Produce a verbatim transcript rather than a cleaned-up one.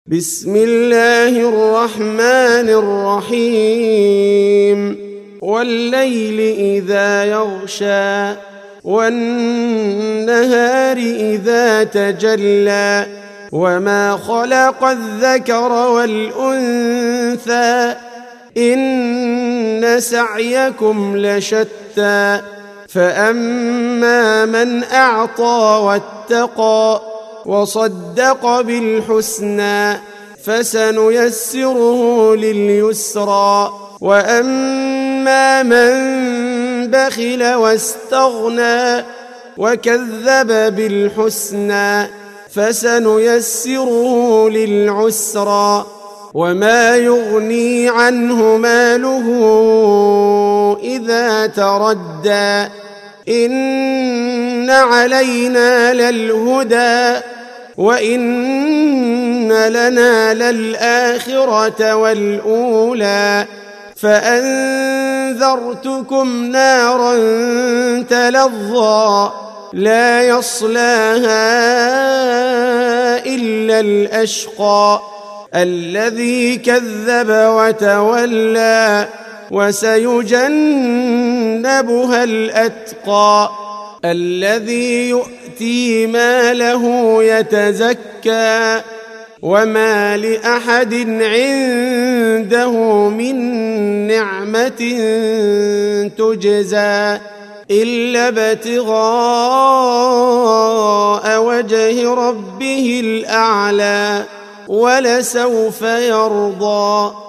بسم الله الرحمن الرحيم والليل إذا يغشى والنهار إذا تجلى وما خلق الذكر والأنثى إن سعيكم لشتى فأما من أعطى واتقى وصدق بالحسنى فسنيسره لليسرى وأما من بخل واستغنى وكذب بالحسنى فسنيسره للعسرى وما يغني عنه ماله إذا تردى إن علينا للهدى وإن لنا للآخرة والأولى فأنذرتكم نارا تلظى لا يصلاها إلا الأشقى الذي كذب وتولى وسيجنبها الأتقى الذي يؤتي ماله يتزكى وما لأحد عنده من نعمة تجزى إلا ابتغاء وجه ربه الأعلى ولسوف يرضى.